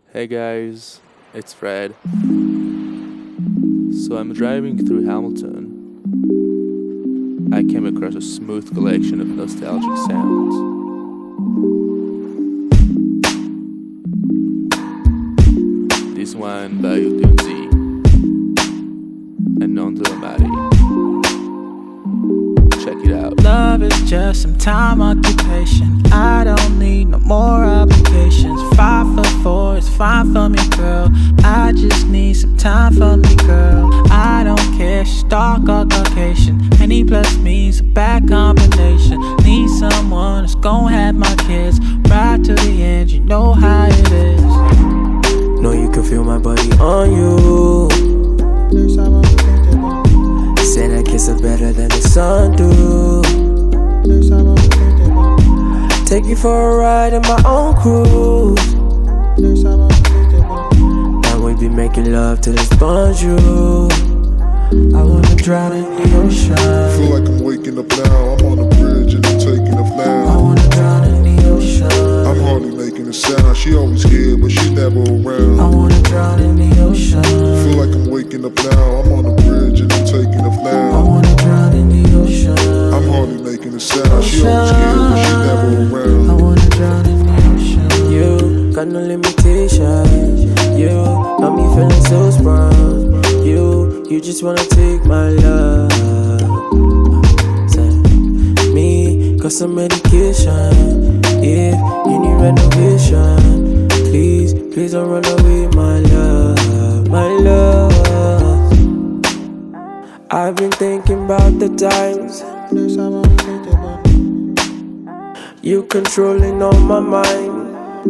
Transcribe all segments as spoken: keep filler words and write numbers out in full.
Hey guys, it's Fred. So I'm driving through Hamilton. I came across a smooth collection of nostalgic sounds. This one by Utunzi and Nando Amari. Check it out. Love is just some time occupation. I don't need no more obligations. Five foot four is fine for me, girl. I just need some time for me, girl. I don't care, she's dark or Caucasian. Any plus me's a bad combination. Need someone that's gon' have my kids. Right to the end, you know how it is. Know you can feel my body on you. Say that kiss are better than the sun do. Take you for a ride in my own cruise. And we be making love till it's bonjour. I wanna drown in the ocean. Feel like I'm waking up now. I'm on the bridge and I'm taking a I fly. wanna drown in the ocean. I'm hardly making a sound. She always here, but she never I around. wanna drown in the ocean. Feel like I'm waking up now. I'm on the bridge and I'm taking a I fly. wanna drown in the ocean. I'm hardly making a sound. She always here, but she never I around. wanna drown in the ocean. You got no limitations. You got me feeling so sprung. You, you just wanna take my love. Say, me got some medication. If you need renovation, please, please don't run away, my love, my love. I've been thinking about the times you controlling on my mind.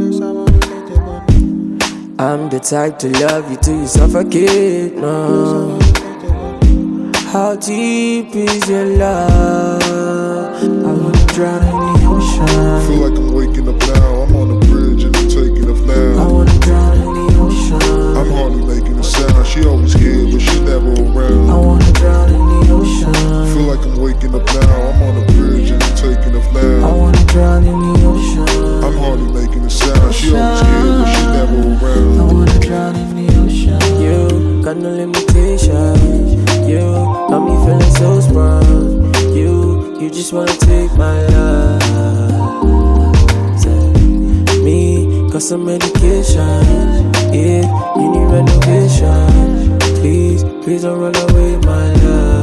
I'm the type to love you till you suffocate, no. How deep is your love? I wanna drown in the ocean. Feel like I'm waking up now. I'm on the bridge and I'm taking a I fly. wanna drown in the ocean. I'm hardly making a sound. She always here, but she never I around. wanna drown in the ocean. Feel like I'm waking up now. I'm on the bridge and I'm taking a I fly. wanna drown in the ocean. I'm hardly making a sound. She always here, but she never I around. wanna drown in the ocean. You got no limitations. You got me feeling so sprung. You, you just wanna take my love. Say, me got some medication. If you need renovation, please, please don't run away, my love.